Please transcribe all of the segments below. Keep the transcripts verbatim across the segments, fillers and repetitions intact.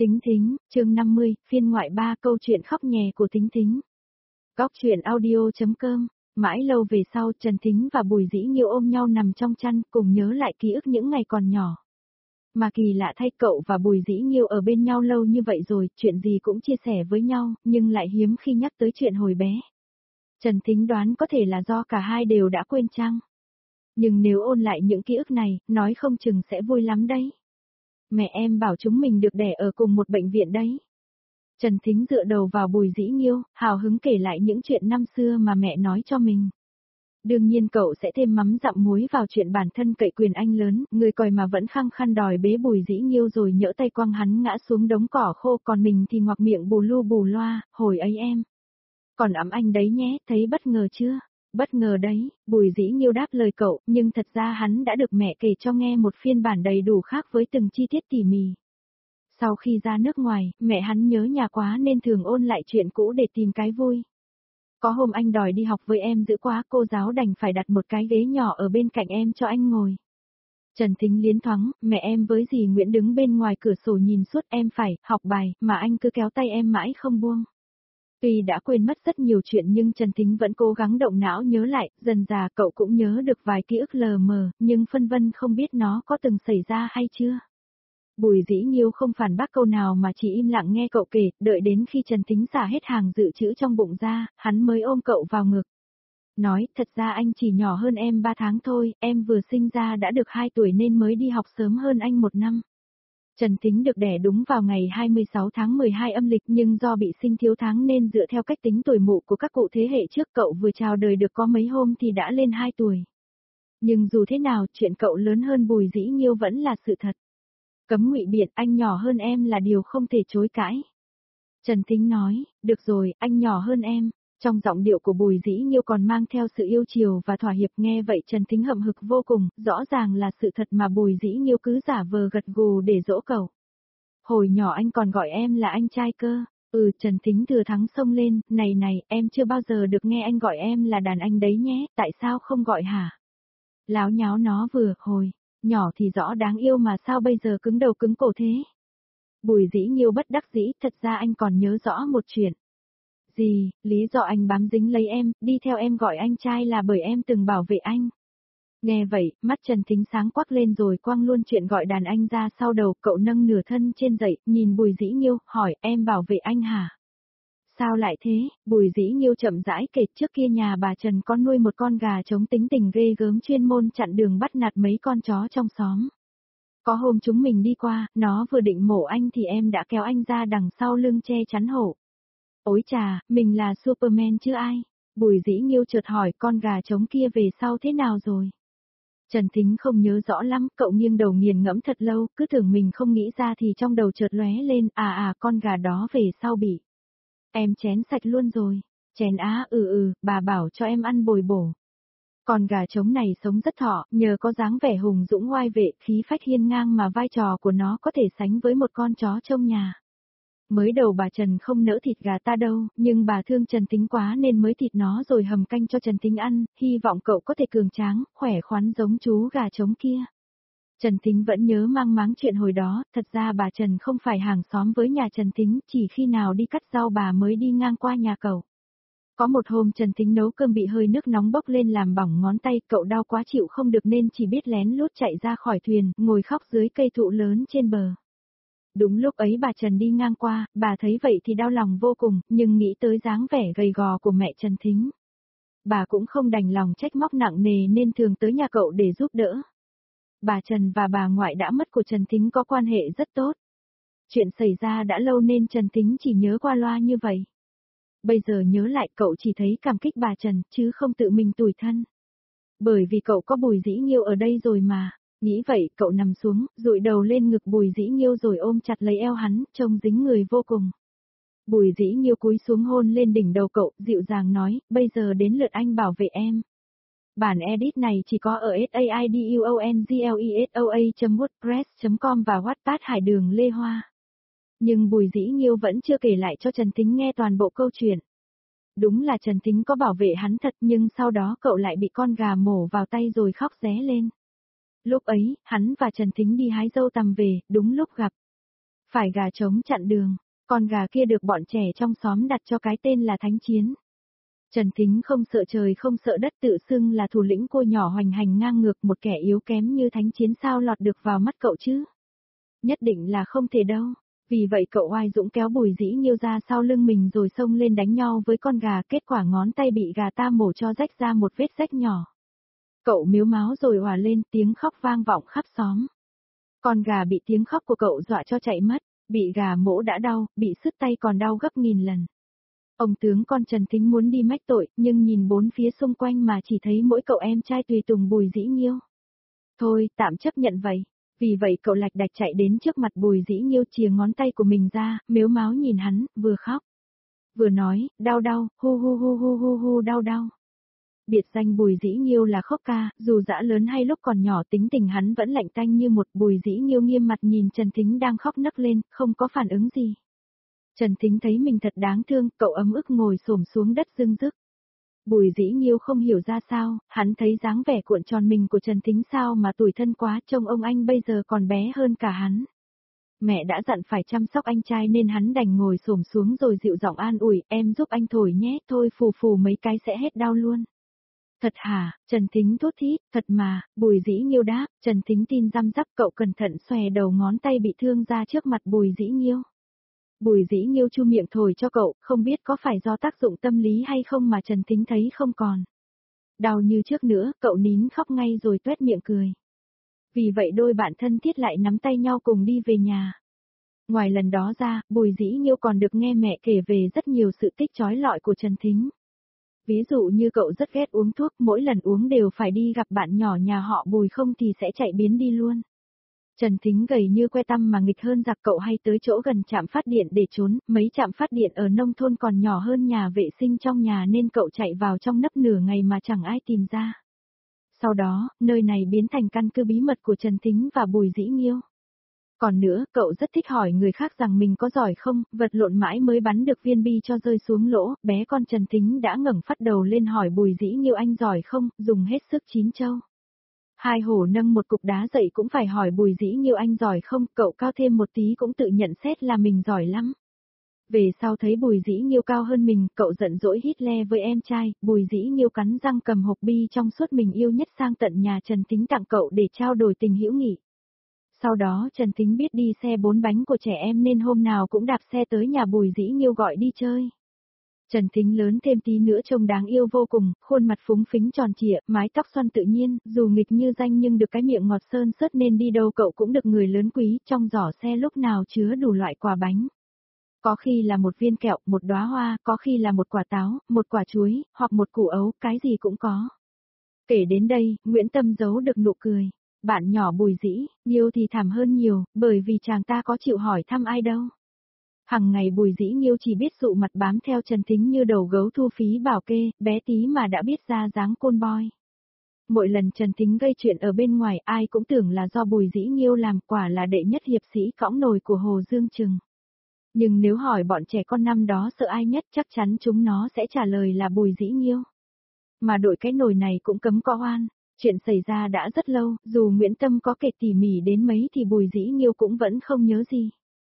Tính Thính, chương năm mươi, phiên ngoại ba, câu chuyện khóc nhè của Tính Thính. Góc truyện audio chấm com. Mãi lâu về sau, Trần Thính và Bùi Dĩ Nghiêu ôm nhau nằm trong chăn, cùng nhớ lại ký ức những ngày còn nhỏ. Mà kỳ lạ thay, cậu và Bùi Dĩ Nghiêu ở bên nhau lâu như vậy rồi, chuyện gì cũng chia sẻ với nhau, nhưng lại hiếm khi nhắc tới chuyện hồi bé. Trần Thính đoán có thể là do cả hai đều đã quên chăng? Nhưng nếu ôn lại những ký ức này, nói không chừng sẽ vui lắm đấy. Mẹ em bảo chúng mình được đẻ ở cùng một bệnh viện đấy. Trần Thính dựa đầu vào Bùi Dĩ Nghiêu, hào hứng kể lại những chuyện năm xưa mà mẹ nói cho mình. Đương nhiên cậu sẽ thêm mắm dặm muối vào chuyện bản thân cậy quyền anh lớn, người còi mà vẫn khăng khăng đòi bế Bùi Dĩ Nghiêu rồi nhỡ tay quăng hắn ngã xuống đống cỏ khô, còn mình thì ngoặc miệng bù lu bù loa, hồi ấy em. Còn ẵm anh đấy nhé, thấy bất ngờ chưa? Bất ngờ đấy, Bùi Dĩ Nghiêu đáp lời cậu, nhưng thật ra hắn đã được mẹ kể cho nghe một phiên bản đầy đủ khác với từng chi tiết tỉ mỉ. Sau khi ra nước ngoài, mẹ hắn nhớ nhà quá nên thường ôn lại chuyện cũ để tìm cái vui. Có hôm anh đòi đi học với em dữ quá, cô giáo đành phải đặt một cái ghế nhỏ ở bên cạnh em cho anh ngồi. Trần Thính liến thoáng, mẹ em với dì Nguyễn đứng bên ngoài cửa sổ nhìn suốt, em phải học bài, mà anh cứ kéo tay em mãi không buông. Tuy đã quên mất rất nhiều chuyện nhưng Trần Thính vẫn cố gắng động não nhớ lại, dần dà cậu cũng nhớ được vài ký ức lờ mờ, nhưng phân vân không biết nó có từng xảy ra hay chưa. Bùi Dĩ Nghiêu không phản bác câu nào mà chỉ im lặng nghe cậu kể, đợi đến khi Trần Thính xả hết hàng dự trữ trong bụng ra, hắn mới ôm cậu vào ngực. Nói, thật ra anh chỉ nhỏ hơn em ba tháng thôi, em vừa sinh ra đã được hai tuổi nên mới đi học sớm hơn anh một năm. Trần Thính được đẻ đúng vào ngày hai mươi sáu tháng mười hai âm lịch, nhưng do bị sinh thiếu tháng nên dựa theo cách tính tuổi mụ của các cụ thế hệ trước, cậu vừa chào đời được có mấy hôm thì đã lên hai tuổi. Nhưng dù thế nào, chuyện cậu lớn hơn Bùi Dĩ Nghiêu vẫn là sự thật. Cấm ngụy biện, anh nhỏ hơn em là điều không thể chối cãi. Trần Thính nói, được rồi, anh nhỏ hơn em. Trong giọng điệu của Bùi Dĩ Nghiêu còn mang theo sự yêu chiều và thỏa hiệp, nghe vậy Trần Thính hậm hực vô cùng, rõ ràng là sự thật mà Bùi Dĩ Nghiêu cứ giả vờ gật gù để dỗ cậu. Hồi nhỏ anh còn gọi em là anh trai cơ. Ừ, Trần Thính thừa thắng xông lên, này này, em chưa bao giờ được nghe anh gọi em là đàn anh đấy nhé, tại sao không gọi hả? Láo nháo nó vừa, hồi nhỏ thì rõ đáng yêu mà sao bây giờ cứng đầu cứng cổ thế? Bùi Dĩ Nghiêu bất đắc dĩ, thật ra anh còn nhớ rõ một chuyện. Gì, lý do anh bám dính lấy em, đi theo em gọi anh trai là bởi em từng bảo vệ anh. Nghe vậy, mắt Trần Thính sáng quắc lên rồi quăng luôn chuyện gọi đàn anh ra sau đầu, cậu nâng nửa thân trên dậy, nhìn Bùi Dĩ Nghiêu, hỏi, em bảo vệ anh hả? Sao lại thế? Bùi Dĩ Nghiêu chậm rãi kể, trước kia nhà bà Trần có nuôi một con gà trống tính tình ghê gớm chuyên môn chặn đường bắt nạt mấy con chó trong xóm. Có hôm chúng mình đi qua, nó vừa định mổ anh thì em đã kéo anh ra đằng sau lưng che chắn hổ. Ôi chà, mình là Superman chứ ai? Bùi Dĩ Nghiêu chợt hỏi, con gà trống kia về sau thế nào rồi? Trần Thính không nhớ rõ lắm, cậu nghiêng đầu nghiền ngẫm thật lâu, cứ tưởng mình không nghĩ ra thì trong đầu chợt lóe lên, à à, con gà đó về sau bị em chén sạch luôn rồi. Chén á, ừ ừ, bà bảo cho em ăn bồi bổ. Con gà trống này sống rất thọ, nhờ có dáng vẻ hùng dũng oai vệ, khí phách hiên ngang mà vai trò của nó có thể sánh với một con chó trong nhà. Mới đầu bà Trần không nỡ thịt gà ta đâu, nhưng bà thương Trần Thính quá nên mới thịt nó rồi hầm canh cho Trần Thính ăn, hy vọng cậu có thể cường tráng, khỏe khoắn giống chú gà trống kia. Trần Thính vẫn nhớ mang máng chuyện hồi đó, thật ra bà Trần không phải hàng xóm với nhà Trần Thính, chỉ khi nào đi cắt rau bà mới đi ngang qua nhà cậu. Có một hôm Trần Thính nấu cơm bị hơi nước nóng bốc lên làm bỏng ngón tay, cậu đau quá chịu không được nên chỉ biết lén lút chạy ra khỏi thuyền, ngồi khóc dưới cây thụ lớn trên bờ. Đúng lúc ấy bà Trần đi ngang qua, bà thấy vậy thì đau lòng vô cùng, nhưng nghĩ tới dáng vẻ gầy gò của mẹ Trần Thính. Bà cũng không đành lòng trách móc nặng nề nên thường tới nhà cậu để giúp đỡ. Bà Trần và bà ngoại đã mất của Trần Thính có quan hệ rất tốt. Chuyện xảy ra đã lâu nên Trần Thính chỉ nhớ qua loa như vậy. Bây giờ nhớ lại cậu chỉ thấy cảm kích bà Trần, chứ không tự mình tủi thân. Bởi vì cậu có Bùi Dĩ Nghiêu ở đây rồi mà. Nghĩ vậy, cậu nằm xuống, dụi đầu lên ngực Bùi Dĩ Nghiêu rồi ôm chặt lấy eo hắn, trông dính người vô cùng. Bùi Dĩ Nghiêu cúi xuống hôn lên đỉnh đầu cậu, dịu dàng nói, bây giờ đến lượt anh bảo vệ em. Bản edit này chỉ có ở saidonglessoa chấm wordpress chấm com và Wattpad Hải Đường Lê Hoa. Nhưng Bùi Dĩ Nghiêu vẫn chưa kể lại cho Trần Thính nghe toàn bộ câu chuyện. Đúng là Trần Thính có bảo vệ hắn thật, nhưng sau đó cậu lại bị con gà mổ vào tay rồi khóc ré lên. Lúc ấy, hắn và Trần Thính đi hái dâu tằm về, đúng lúc gặp Phải gà trống chặn đường, con gà kia được bọn trẻ trong xóm đặt cho cái tên là Thánh Chiến. Trần Thính không sợ trời không sợ đất, tự xưng là thủ lĩnh cô nhỏ hoành hành ngang ngược, một kẻ yếu kém như Thánh Chiến sao lọt được vào mắt cậu chứ? Nhất định là không thể đâu. Vì vậy cậu oai dũng kéo Bùi Dĩ Nghiêu ra sau lưng mình rồi xông lên đánh nhau với con gà, kết quả ngón tay bị gà ta mổ cho rách ra một vết rách nhỏ. Cậu miếu máu rồi òa lên, tiếng khóc vang vọng khắp xóm. Con gà bị tiếng khóc của cậu dọa cho chạy mất, bị gà mổ đã đau, bị sứt tay còn đau gấp nghìn lần. Ông tướng con Trần Thính muốn đi mách tội, nhưng nhìn bốn phía xung quanh mà chỉ thấy mỗi cậu em trai tùy tùng Bùi Dĩ Nghiêu. Thôi, tạm chấp nhận vậy. Vì vậy cậu lạch đạch chạy đến trước mặt Bùi Dĩ Nghiêu, chìa ngón tay của mình ra, mếu máo nhìn hắn, vừa khóc, vừa nói, đau đau, hu hu hu hu hu hu đau đau. Biệt danh Bùi Dĩ Nghiêu là khóc ca, dù dã lớn hay lúc còn nhỏ tính tình hắn vẫn lạnh tanh như một. Bùi Dĩ Nghiêu nghiêm mặt nhìn Trần Thính đang khóc nấc lên, không có phản ứng gì. Trần Thính thấy mình thật đáng thương, cậu ấm ức ngồi xổm xuống đất rưng rức. Bùi Dĩ Nghiêu không hiểu ra sao, hắn thấy dáng vẻ cuộn tròn mình của Trần Thính sao mà tủi thân quá, trông ông anh bây giờ còn bé hơn cả hắn. Mẹ đã dặn phải chăm sóc anh trai nên hắn đành ngồi xổm xuống rồi dịu giọng an ủi, em giúp anh thổi nhé, thôi phù phù mấy cái sẽ hết đau luôn. Thật hả? Trần Thính thốt thít, thật mà. Bùi Dĩ Nghiêu đáp. Trần Thính tin răm rắp, cậu cẩn thận xòe đầu ngón tay bị thương ra trước mặt Bùi Dĩ Nghiêu. Bùi Dĩ Nghiêu chu miệng thổi cho cậu, không biết có phải do tác dụng tâm lý hay không mà Trần Thính thấy không còn đau như trước nữa, cậu nín khóc ngay rồi tuét miệng cười. Vì vậy đôi bạn thân thiết lại nắm tay nhau cùng đi về nhà. Ngoài lần đó ra, Bùi Dĩ Nghiêu còn được nghe mẹ kể về rất nhiều sự tích chói lọi của Trần Thính. Ví dụ như cậu rất ghét uống thuốc, mỗi lần uống đều phải đi gặp bạn nhỏ nhà họ Bùi không thì sẽ chạy biến đi luôn. Trần Thính gầy như que tăm mà nghịch hơn giặc, cậu hay tới chỗ gần trạm phát điện để trốn, mấy trạm phát điện ở nông thôn còn nhỏ hơn nhà vệ sinh trong nhà nên cậu chạy vào trong nấp nửa ngày mà chẳng ai tìm ra. Sau đó, nơi này biến thành căn cứ bí mật của Trần Thính và Bùi Dĩ Nghiêu. Còn nữa, cậu rất thích hỏi người khác rằng mình có giỏi không, vật lộn mãi mới bắn được viên bi cho rơi xuống lỗ, bé con Trần Thính đã ngẩng phát đầu lên hỏi Bùi Dĩ Nghiêu anh giỏi không, dùng hết sức chín châu. Hai hổ nâng một cục đá dậy cũng phải hỏi Bùi Dĩ Nghiêu anh giỏi không, cậu cao thêm một tí cũng tự nhận xét là mình giỏi lắm. Về sau thấy Bùi Dĩ Nghiêu cao hơn mình, cậu giận dỗi hít le với em trai, Bùi Dĩ Nghiêu cắn răng cầm hộp bi trong suốt mình yêu nhất sang tận nhà Trần Thính tặng cậu để trao đổi tình hữu nghị. Sau đó Trần Thính biết đi xe bốn bánh của trẻ em nên hôm nào cũng đạp xe tới nhà Bùi Dĩ Nghiêu gọi đi chơi. Trần Thính lớn thêm tí nữa trông đáng yêu vô cùng, khuôn mặt phúng phính tròn trịa, mái tóc xoăn tự nhiên, dù nghịch như danh nhưng được cái miệng ngọt sơn sớt nên đi đâu cậu cũng được người lớn quý, trong giỏ xe lúc nào chứa đủ loại quà bánh. Có khi là một viên kẹo, một đóa hoa, có khi là một quả táo, một quả chuối, hoặc một củ ấu, cái gì cũng có. Kể đến đây, Nguyễn Tâm giấu được nụ cười. Bạn nhỏ Bùi Dĩ Nghiêu thì thảm hơn nhiều, bởi vì chàng ta có chịu hỏi thăm ai đâu. Hằng ngày Bùi Dĩ Nghiêu chỉ biết dụ mặt bám theo Trần Thính như đầu gấu thu phí bảo kê, bé tí mà đã biết ra dáng côn boy. Mỗi lần Trần Thính gây chuyện ở bên ngoài ai cũng tưởng là do Bùi Dĩ Nghiêu làm, quả là đệ nhất hiệp sĩ cõng nồi của Hồ Dương Trừng. Nhưng nếu hỏi bọn trẻ con năm đó sợ ai nhất chắc chắn chúng nó sẽ trả lời là Bùi Dĩ Nghiêu. Mà đội cái nồi này cũng cấm có oan. Chuyện xảy ra đã rất lâu, dù Nguyễn Tâm có kể tỉ mỉ đến mấy thì Bùi Dĩ Nghiêu cũng vẫn không nhớ gì.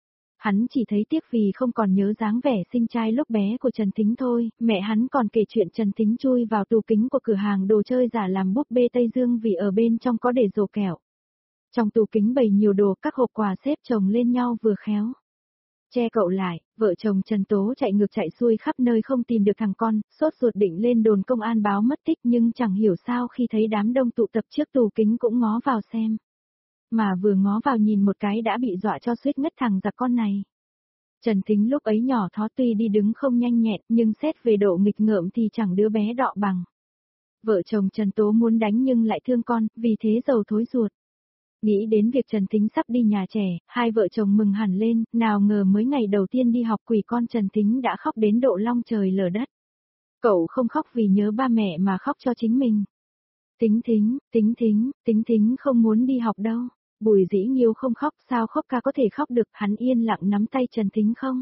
Hắn chỉ thấy tiếc vì không còn nhớ dáng vẻ xinh trai lúc bé của Trần Thính thôi, mẹ hắn còn kể chuyện Trần Thính chui vào tủ kính của cửa hàng đồ chơi giả làm búp bê Tây Dương vì ở bên trong có để rổ kẹo. Trong tủ kính bày nhiều đồ, các hộp quà xếp chồng lên nhau vừa khéo. Che cậu lại, vợ chồng Trần Tố chạy ngược chạy xuôi khắp nơi không tìm được thằng con, sốt ruột định lên đồn công an báo mất tích nhưng chẳng hiểu sao khi thấy đám đông tụ tập trước tủ kính cũng ngó vào xem. Mà vừa ngó vào nhìn một cái đã bị dọa cho suýt ngất thằng giặc con này. Trần Thính lúc ấy nhỏ thó tuy đi đứng không nhanh nhẹn nhưng xét về độ nghịch ngợm thì chẳng đứa bé đọ bằng. Vợ chồng Trần Tố muốn đánh nhưng lại thương con, vì thế dầu thối ruột. Nghĩ đến việc Trần Thính sắp đi nhà trẻ, hai vợ chồng mừng hẳn lên, nào ngờ mới ngày đầu tiên đi học quỷ con Trần Thính đã khóc đến độ long trời lở đất. Cậu không khóc vì nhớ ba mẹ mà khóc cho chính mình. Thính Thính, Thính Thính, Thính Thính không muốn đi học đâu. Bùi Dĩ Nghiêu không khóc, sao khóc ca có thể khóc được, hắn yên lặng nắm tay Trần Thính không.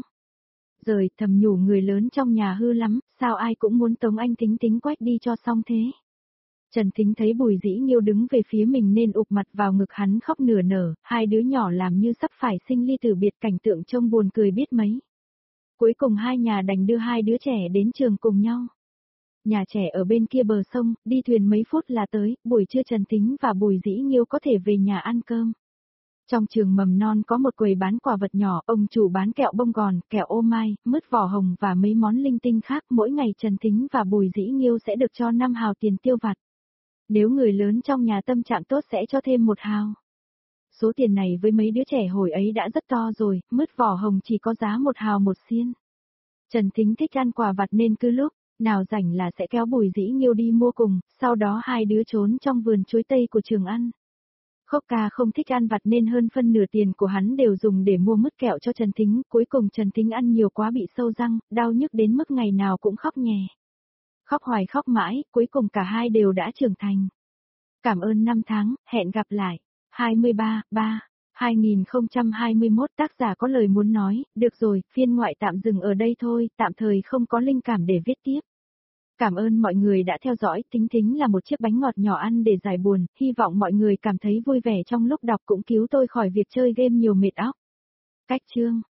Rồi thầm nhủ người lớn trong nhà hư lắm, sao ai cũng muốn tống anh Thính Thính quách đi cho xong thế. Trần Thính thấy Bùi Dĩ Nghiêu đứng về phía mình nên ụp mặt vào ngực hắn khóc nửa nở, hai đứa nhỏ làm như sắp phải sinh ly tử biệt, cảnh tượng trông buồn cười biết mấy. Cuối cùng hai nhà đành đưa hai đứa trẻ đến trường cùng nhau. Nhà trẻ ở bên kia bờ sông, đi thuyền mấy phút là tới, buổi trưa Trần Thính và Bùi Dĩ Nghiêu có thể về nhà ăn cơm. Trong trường mầm non có một quầy bán quà vật nhỏ, ông chủ bán kẹo bông gòn, kẹo ô mai, mứt vỏ hồng và mấy món linh tinh khác. Mỗi ngày Trần Thính và Bùi Dĩ Nghiêu sẽ được cho năm hào tiền tiêu vặt. Nếu người lớn trong nhà tâm trạng tốt sẽ cho thêm một hào. Số tiền này với mấy đứa trẻ hồi ấy đã rất to rồi, mứt vỏ hồng chỉ có giá một hào một xiên. Trần Thính thích ăn quà vặt nên cứ lúc nào rảnh là sẽ kéo Bùi Dĩ Nghiêu đi mua cùng, sau đó hai đứa trốn trong vườn chuối tây của trường ăn. Khốc ca không thích ăn vặt nên hơn phân nửa tiền của hắn đều dùng để mua mứt kẹo cho Trần Thính, cuối cùng Trần Thính ăn nhiều quá bị sâu răng, đau nhức đến mức ngày nào cũng khóc nhè. Khóc hoài khóc mãi, cuối cùng cả hai đều đã trưởng thành. Cảm ơn năm tháng, hẹn gặp lại. hai mươi ba, ba, hai nghìn không trăm hai mươi mốt tác giả có lời muốn nói, được rồi, phiên ngoại tạm dừng ở đây thôi, tạm thời không có linh cảm để viết tiếp. Cảm ơn mọi người đã theo dõi, Thính Thính là một chiếc bánh ngọt nhỏ ăn để giải buồn, hy vọng mọi người cảm thấy vui vẻ trong lúc đọc cũng cứu tôi khỏi việc chơi game nhiều mệt óc. Cách chương